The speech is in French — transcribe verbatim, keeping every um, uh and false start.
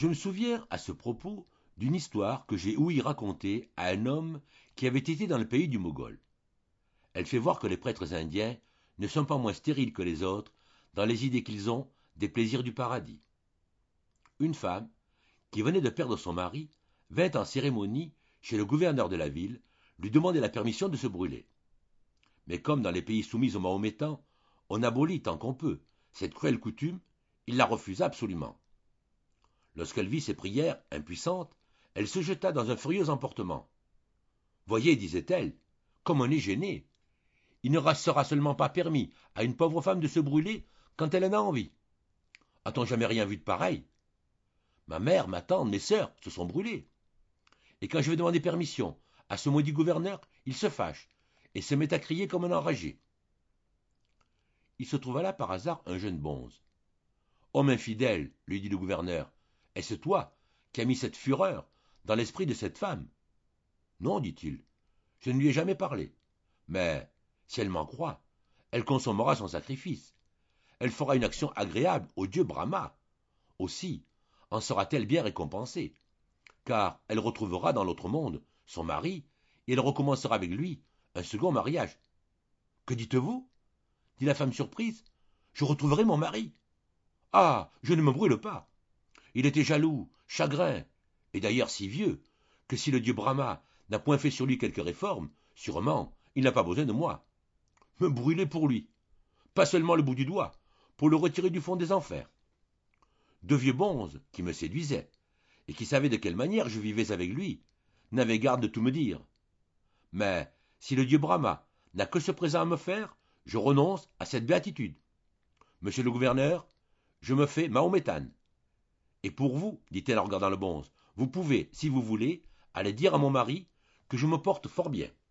Je me souviens à ce propos d'une histoire que j'ai ouï raconter à un homme qui avait été dans le pays du Mogol. Elle fait voir que les prêtres indiens ne sont pas moins stériles que les autres dans les idées qu'ils ont des plaisirs du paradis. Une femme, qui venait de perdre son mari, vint en cérémonie chez le gouverneur de la ville lui demander la permission de se brûler. Mais comme dans les pays soumis aux Mahométans, on abolit tant qu'on peut cette cruelle coutume, il la refusa absolument. Lorsqu'elle vit ses prières impuissantes, elle se jeta dans un furieux emportement. Voyez, disait-elle, comme on est gêné. Il ne sera seulement pas permis à une pauvre femme de se brûler quand elle en a envie. A-t-on jamais rien vu de pareil? Ma mère, ma tante, mes sœurs se sont brûlées. Et quand je vais demander permission à ce maudit gouverneur, il se fâche et se met à crier comme un enragé. Il se trouva là par hasard un jeune bonze. Homme infidèle, lui dit le gouverneur, est-ce toi qui as mis cette fureur dans l'esprit de cette femme? Non, dit-il, je ne lui ai jamais parlé. Mais, si elle m'en croit, elle consommera son sacrifice. Elle fera une action agréable au dieu Brahma. Aussi, en sera-t-elle bien récompensée, car elle retrouvera dans l'autre monde son mari, et elle recommencera avec lui un second mariage. Que dites-vous? Dit la femme surprise. Je retrouverai mon mari. Ah, je ne me brûle pas. Il était jaloux, chagrin, et d'ailleurs si vieux, que si le dieu Brahma n'a point fait sur lui quelque réforme, sûrement, il n'a pas besoin de moi. Me brûler pour lui, pas seulement le bout du doigt, pour le retirer du fond des enfers. Deux vieux bonzes qui me séduisaient, et qui savaient de quelle manière je vivais avec lui, n'avaient garde de tout me dire. Mais, si le dieu Brahma n'a que ce présent à me faire, je renonce à cette béatitude. Monsieur le gouverneur, je me fais mahométane. Et pour vous, dit-elle en regardant le bonze, vous pouvez, si vous voulez, aller dire à mon mari que je me porte fort bien.